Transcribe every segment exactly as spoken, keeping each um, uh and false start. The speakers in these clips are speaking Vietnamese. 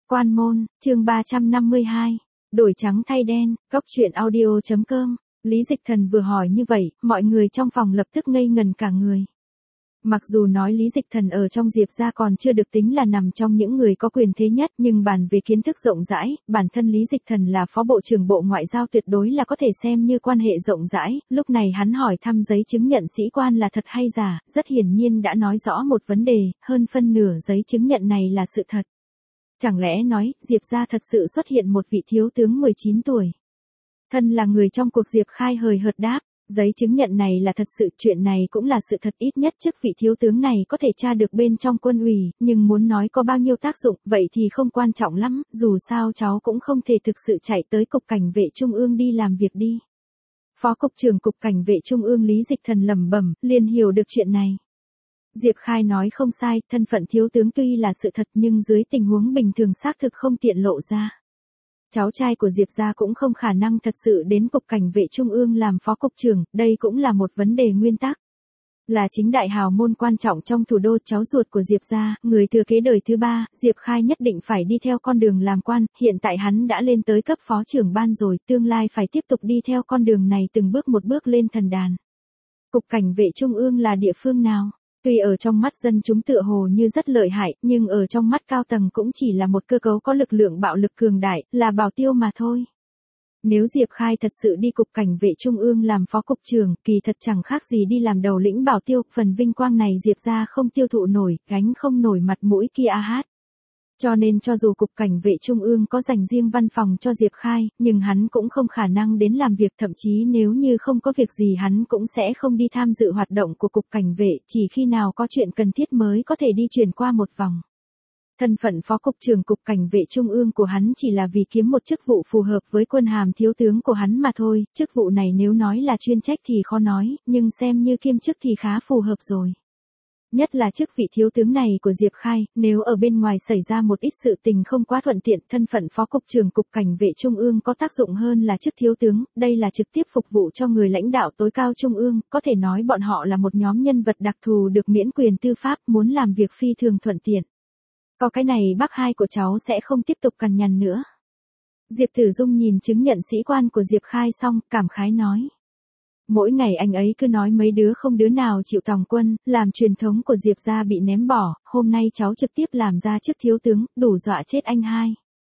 Quan môn, chương ba trăm năm mươi hai. Đổi trắng thay đen, góc truyện audio chấm com. Lý Dịch Thần vừa hỏi như vậy, mọi người trong phòng lập tức ngây ngần cả người. Mặc dù nói Lý Dịch Thần ở trong Diệp gia còn chưa được tính là nằm trong những người có quyền thế nhất, nhưng bàn về kiến thức rộng rãi, bản thân Lý Dịch Thần là phó bộ trưởng Bộ Ngoại giao tuyệt đối là có thể xem như quan hệ rộng rãi. Lúc này hắn hỏi thăm giấy chứng nhận sĩ quan là thật hay giả, rất hiển nhiên đã nói rõ một vấn đề, hơn phân nửa giấy chứng nhận này là sự thật. Chẳng lẽ nói, Diệp gia thật sự xuất hiện một vị thiếu tướng mười chín tuổi. Thân là người trong cuộc, Diệp Khai hời hợt đáp, giấy chứng nhận này là thật sự, chuyện này cũng là sự thật, ít nhất chức vị thiếu tướng này có thể tra được bên trong quân ủy, nhưng muốn nói có bao nhiêu tác dụng, vậy thì không quan trọng lắm, dù sao cháu cũng không thể thực sự chạy tới Cục Cảnh vệ Trung ương đi làm việc đi. Phó Cục trưởng Cục Cảnh vệ Trung ương Lý Dịch Thần lẩm bẩm, liền hiểu được chuyện này. Diệp Khai nói không sai, thân phận thiếu tướng tuy là sự thật nhưng dưới tình huống bình thường xác thực không tiện lộ ra. Cháu trai của Diệp gia cũng không khả năng thật sự đến Cục Cảnh vệ Trung ương làm phó cục trưởng, đây cũng là một vấn đề nguyên tắc. Là chính đại hào môn quan trọng trong thủ đô, cháu ruột của Diệp gia, người thừa kế đời thứ ba, Diệp Khai nhất định phải đi theo con đường làm quan, hiện tại hắn đã lên tới cấp phó trưởng ban rồi, tương lai phải tiếp tục đi theo con đường này từng bước một bước lên thần đàn. Cục Cảnh vệ Trung ương là địa phương nào? Tuy ở trong mắt dân chúng tựa hồ như rất lợi hại, nhưng ở trong mắt cao tầng cũng chỉ là một cơ cấu có lực lượng bạo lực cường đại, là bảo tiêu mà thôi. Nếu Diệp Khai thật sự đi Cục Cảnh vệ Trung ương làm phó cục trưởng, kỳ thật chẳng khác gì đi làm đầu lĩnh bảo tiêu, phần vinh quang này Diệp gia không tiêu thụ nổi, gánh không nổi mặt mũi kia a hát. Cho nên cho dù Cục Cảnh vệ Trung ương có dành riêng văn phòng cho Diệp Khai, nhưng hắn cũng không khả năng đến làm việc, thậm chí nếu như không có việc gì hắn cũng sẽ không đi tham dự hoạt động của Cục Cảnh vệ, chỉ khi nào có chuyện cần thiết mới có thể đi chuyển qua một vòng. Thân phận phó cục trưởng Cục Cảnh vệ Trung ương của hắn chỉ là vì kiếm một chức vụ phù hợp với quân hàm thiếu tướng của hắn mà thôi, chức vụ này nếu nói là chuyên trách thì khó nói, nhưng xem như kiêm chức thì khá phù hợp rồi. Nhất là chức vị thiếu tướng này của Diệp Khai, nếu ở bên ngoài xảy ra một ít sự tình không quá thuận tiện, thân phận phó cục trưởng Cục Cảnh vệ Trung ương có tác dụng hơn là chức thiếu tướng, đây là trực tiếp phục vụ cho người lãnh đạo tối cao Trung ương, có thể nói bọn họ là một nhóm nhân vật đặc thù được miễn quyền tư pháp, muốn làm việc phi thường thuận tiện. Có cái này bác hai của cháu sẽ không tiếp tục cằn nhằn nữa. Diệp Tử Dung nhìn chứng nhận sĩ quan của Diệp Khai xong, cảm khái nói. Mỗi ngày anh ấy cứ nói mấy đứa không đứa nào chịu tòng quân, làm truyền thống của Diệp gia bị ném bỏ, hôm nay cháu trực tiếp làm ra chức thiếu tướng, đủ dọa chết anh hai.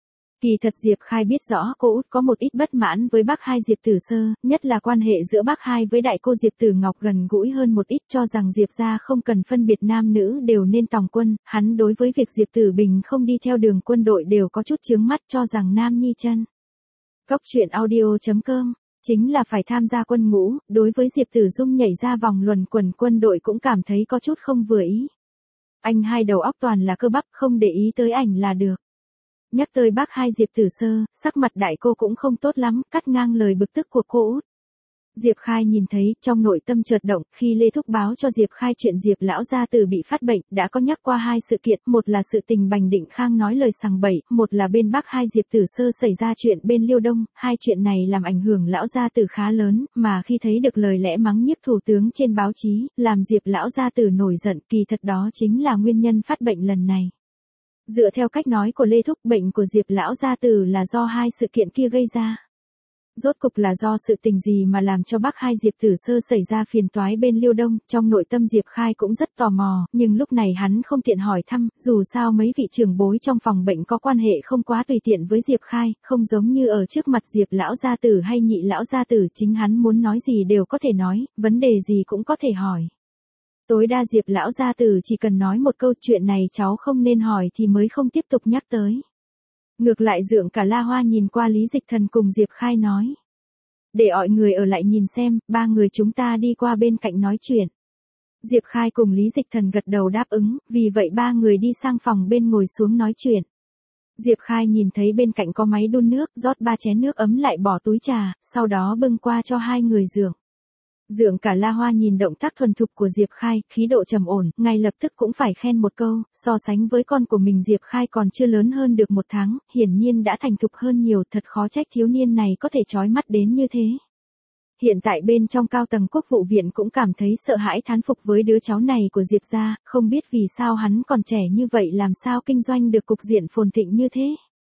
Kỳ thật Diệp Khai biết rõ cô út có một ít bất mãn với bác hai Diệp Tử Sơ, nhất là quan hệ giữa bác hai với đại cô Diệp Tử Ngọc gần gũi hơn một ít, cho rằng Diệp gia không cần phân biệt nam nữ đều nên tòng quân, hắn đối với việc Diệp Tử Bình không đi theo đường quân đội đều có chút chướng mắt, cho rằng nam nhi chân. Góc truyện audio chấm com. Chính là phải tham gia quân ngũ, đối với Diệp Tử Dung nhảy ra vòng luẩn quẩn quân đội cũng cảm thấy có chút không vừa ý. Anh hai đầu óc toàn là cơ bắp, không để ý tới ảnh là được. Nhắc tới bác hai Diệp Tử Sơ, sắc mặt đại cô cũng không tốt lắm, cắt ngang lời bực tức của cô út. Diệp Khai nhìn thấy, trong nội tâm chợt động, khi Lê Thúc báo cho Diệp Khai chuyện Diệp lão gia tử bị phát bệnh, đã có nhắc qua hai sự kiện, một là sự tình Bành Định Khang nói lời sằng bậy, một là bên bác hai Diệp Tử Sơ xảy ra chuyện bên Liêu Đông, hai chuyện này làm ảnh hưởng lão gia tử khá lớn, mà khi thấy được lời lẽ mắng nhiếc thủ tướng trên báo chí, làm Diệp lão gia tử nổi giận, kỳ thật đó chính là nguyên nhân phát bệnh lần này. Dựa theo cách nói của Lê Thúc, bệnh của Diệp lão gia tử là do hai sự kiện kia gây ra. Rốt cục là do sự tình gì mà làm cho bác hai Diệp Tử Sơ xảy ra phiền toái bên Liêu Đông, trong nội tâm Diệp Khai cũng rất tò mò, nhưng lúc này hắn không tiện hỏi thăm, dù sao mấy vị trưởng bối trong phòng bệnh có quan hệ không quá tùy tiện với Diệp Khai, không giống như ở trước mặt Diệp lão gia tử hay nhị lão gia tử, chính hắn muốn nói gì đều có thể nói, vấn đề gì cũng có thể hỏi. Tối đa Diệp lão gia tử chỉ cần nói một câu chuyện này cháu không nên hỏi thì mới không tiếp tục nhắc tới. Ngược lại Dượng Cả La Hoa nhìn qua Lý Dịch Thần cùng Diệp Khai nói. Để mọi người ở lại nhìn xem, ba người chúng ta đi qua bên cạnh nói chuyện. Diệp Khai cùng Lý Dịch Thần gật đầu đáp ứng, vì vậy ba người đi sang phòng bên ngồi xuống nói chuyện. Diệp Khai nhìn thấy bên cạnh có máy đun nước, rót ba chén nước ấm lại bỏ túi trà, sau đó bưng qua cho hai người Dượng. Dượng Cả La Hoa nhìn động tác thuần thục của Diệp Khai, khí độ trầm ổn, ngay lập tức cũng phải khen một câu, so sánh với con của mình Diệp Khai còn chưa lớn hơn được một tháng, hiển nhiên đã thành thục hơn nhiều, thật khó trách thiếu niên này có thể chói mắt đến như thế. Hiện tại bên trong cao tầng quốc vụ viện cũng cảm thấy sợ hãi thán phục với đứa cháu này của Diệp gia, không biết vì sao hắn còn trẻ như vậy làm sao kinh doanh được cục diện phồn thịnh như thế.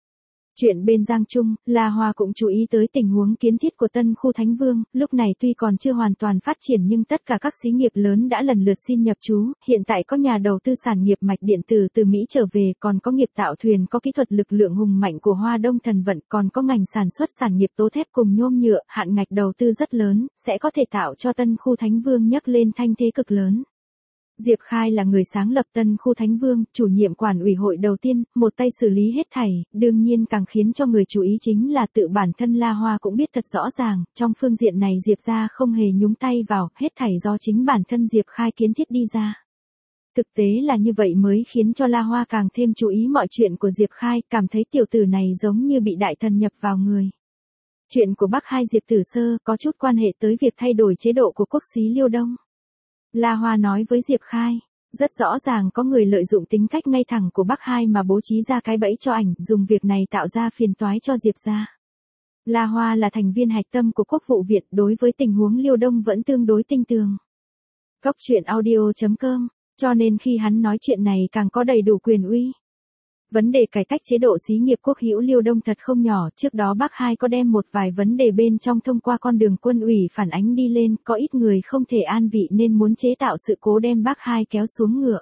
Chuyện bên Giang Trung, La Hoa cũng chú ý tới tình huống kiến thiết của tân khu Thánh Vương, lúc này tuy còn chưa hoàn toàn phát triển nhưng tất cả các xí nghiệp lớn đã lần lượt xin nhập trú, hiện tại có nhà đầu tư sản nghiệp mạch điện tử từ Mỹ trở về, còn có nghiệp tạo thuyền có kỹ thuật lực lượng hùng mạnh của Hoa Đông Thần Vận, còn có ngành sản xuất sản nghiệp tố thép cùng nhôm nhựa, hạn ngạch đầu tư rất lớn, sẽ có thể tạo cho tân khu Thánh Vương nhấc lên thanh thế cực lớn. Diệp Khai là người sáng lập tân khu Thánh Vương, chủ nhiệm quản ủy hội đầu tiên, một tay xử lý hết thảy, đương nhiên càng khiến cho người chú ý chính là tự bản thân La Hoa cũng biết thật rõ ràng, trong phương diện này Diệp gia không hề nhúng tay vào, hết thảy do chính bản thân Diệp Khai kiến thiết đi ra. Thực tế là như vậy mới khiến cho La Hoa càng thêm chú ý mọi chuyện của Diệp Khai, cảm thấy tiểu tử này giống như bị đại thần nhập vào người. Chuyện của Bắc Hai Diệp Tử Sơ có chút quan hệ tới việc thay đổi chế độ của quốc xí Liêu Đông. La Hoa nói với Diệp Khai, rất rõ ràng có người lợi dụng tính cách ngay thẳng của Bắc Hai mà bố trí ra cái bẫy cho ảnh, dùng việc này tạo ra phiền toái cho Diệp gia. La Hoa là thành viên hạch tâm của Quốc vụ viện, đối với tình huống Liêu Đông vẫn tương đối tinh tường. Góc truyện audio chấm com, cho nên khi hắn nói chuyện này càng có đầy đủ quyền uy. Vấn đề cải cách chế độ xí nghiệp quốc hữu Liêu Đông thật không nhỏ, trước đó Bắc Hai có đem một vài vấn đề bên trong thông qua con đường quân ủy phản ánh đi lên, có ít người không thể an vị nên muốn chế tạo sự cố đem Bắc Hai kéo xuống ngựa.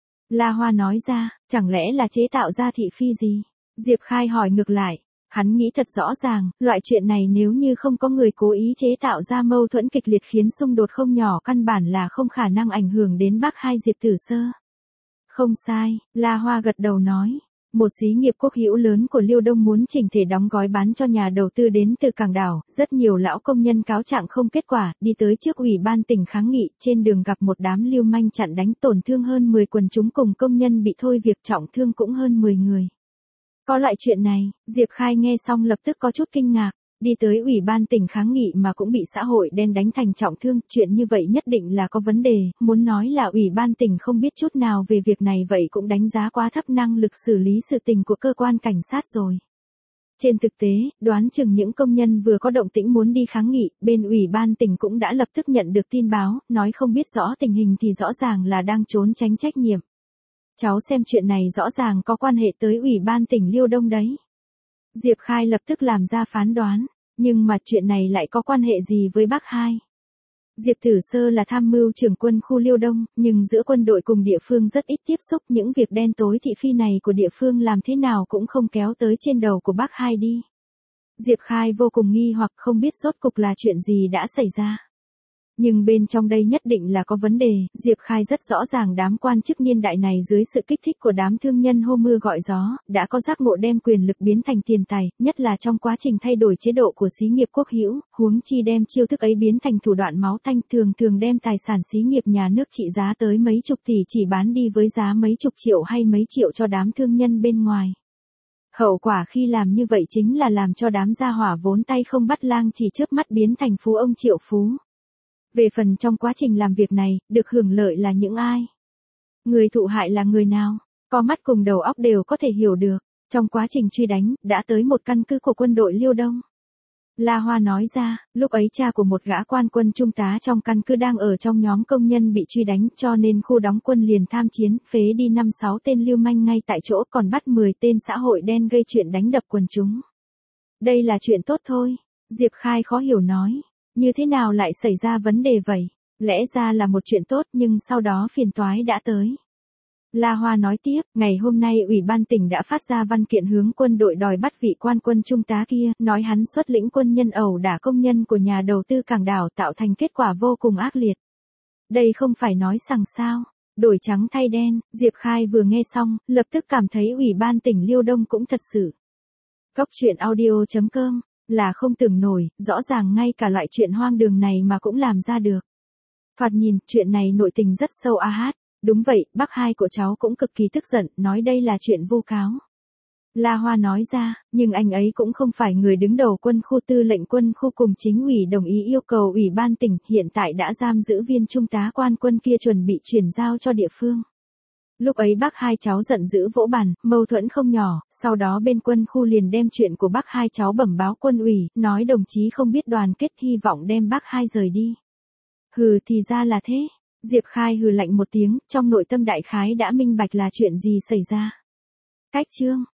La Hoa nói ra, chẳng lẽ là chế tạo ra thị phi gì? Diệp Khai hỏi ngược lại, hắn nghĩ thật rõ ràng, loại chuyện này nếu như không có người cố ý chế tạo ra mâu thuẫn kịch liệt khiến xung đột không nhỏ căn bản là không khả năng ảnh hưởng đến Bắc Hai Diệp Tử Sơ. Không sai, La Hoa gật đầu nói. Một xí nghiệp quốc hữu lớn của Liêu Đông muốn chỉnh thể đóng gói bán cho nhà đầu tư đến từ cảng đảo, rất nhiều lão công nhân cáo trạng không kết quả, đi tới trước ủy ban tỉnh kháng nghị, trên đường gặp một đám lưu manh chặn đánh tổn thương hơn mười quần chúng cùng công nhân bị thôi việc trọng thương cũng hơn mười người. Có loại chuyện này, Diệp Khai nghe xong lập tức có chút kinh ngạc. Đi tới ủy ban tỉnh kháng nghị mà cũng bị xã hội đen đánh thành trọng thương, chuyện như vậy nhất định là có vấn đề, muốn nói là ủy ban tỉnh không biết chút nào về việc này vậy cũng đánh giá quá thấp năng lực xử lý sự tình của cơ quan cảnh sát rồi. Trên thực tế, đoán chừng những công nhân vừa có động tĩnh muốn đi kháng nghị, bên ủy ban tỉnh cũng đã lập tức nhận được tin báo, nói không biết rõ tình hình thì rõ ràng là đang trốn tránh trách nhiệm. Cháu xem chuyện này rõ ràng có quan hệ tới ủy ban tỉnh Liêu Đông đấy. Diệp Khai lập tức làm ra phán đoán, nhưng mà chuyện này lại có quan hệ gì với Bắc Hai? Diệp Tử Sơ là tham mưu trưởng quân khu Liêu Đông, nhưng giữa quân đội cùng địa phương rất ít tiếp xúc, những việc đen tối thị phi này của địa phương làm thế nào cũng không kéo tới trên đầu của Bắc Hai đi. Diệp Khai vô cùng nghi hoặc không biết rốt cục là chuyện gì đã xảy ra. Nhưng bên trong đây nhất định là có vấn đề, Diệp Khai rất rõ ràng đám quan chức niên đại này dưới sự kích thích của đám thương nhân hô mưa gọi gió, đã có giác ngộ đem quyền lực biến thành tiền tài, nhất là trong quá trình thay đổi chế độ của xí nghiệp quốc hữu, huống chi đem chiêu thức ấy biến thành thủ đoạn máu tanh, thường thường đem tài sản xí nghiệp nhà nước trị giá tới mấy chục tỷ chỉ bán đi với giá mấy chục triệu hay mấy triệu cho đám thương nhân bên ngoài. Hậu quả khi làm như vậy chính là làm cho đám gia hỏa vốn tay không bắt lang chỉ chớp mắt biến thành phú ông triệu phú. Về phần trong quá trình làm việc này, được hưởng lợi là những ai? Người thụ hại là người nào? Có mắt cùng đầu óc đều có thể hiểu được. Trong quá trình truy đánh, đã tới một căn cứ của quân đội Liêu Đông. La Hoa nói ra, lúc ấy cha của một gã quan quân trung tá trong căn cứ đang ở trong nhóm công nhân bị truy đánh, cho nên khu đóng quân liền tham chiến, phế đi năm sáu tên lưu manh ngay tại chỗ, còn bắt mười tên xã hội đen gây chuyện đánh đập quần chúng. Đây là chuyện tốt thôi. Diệp Khai khó hiểu nói. Như thế nào lại xảy ra vấn đề vậy? Lẽ ra là một chuyện tốt nhưng sau đó phiền toái đã tới. La Hoa nói tiếp, ngày hôm nay Ủy ban tỉnh đã phát ra văn kiện hướng quân đội đòi bắt vị quan quân trung tá kia, nói hắn xuất lĩnh quân nhân ẩu đả công nhân của nhà đầu tư cảng đảo tạo thành kết quả vô cùng ác liệt. Đây không phải nói sằng sao, đổi trắng thay đen, Diệp Khai vừa nghe xong, lập tức cảm thấy Ủy ban tỉnh Liêu Đông cũng thật sự. Góc truyện audio chấm com, là không tưởng nổi, rõ ràng ngay cả loại chuyện hoang đường này mà cũng làm ra được. Thoạt nhìn, chuyện này nội tình rất sâu a hát. Đúng vậy, bác hai của cháu cũng cực kỳ tức giận, nói đây là chuyện vu cáo. La Hoa nói ra, nhưng anh ấy cũng không phải người đứng đầu quân khu, tư lệnh quân khu cùng chính ủy đồng ý yêu cầu ủy ban tỉnh, hiện tại đã giam giữ viên trung tá quan quân kia chuẩn bị chuyển giao cho địa phương. Lúc ấy bác hai cháu giận dữ vỗ bàn, mâu thuẫn không nhỏ, sau đó bên quân khu liền đem chuyện của bác hai cháu bẩm báo quân ủy, nói đồng chí không biết đoàn kết, hy vọng đem bác hai rời đi. Hừ, thì ra là thế. Diệp Khai hừ lạnh một tiếng, trong nội tâm đại khái đã minh bạch là chuyện gì xảy ra. Cách chương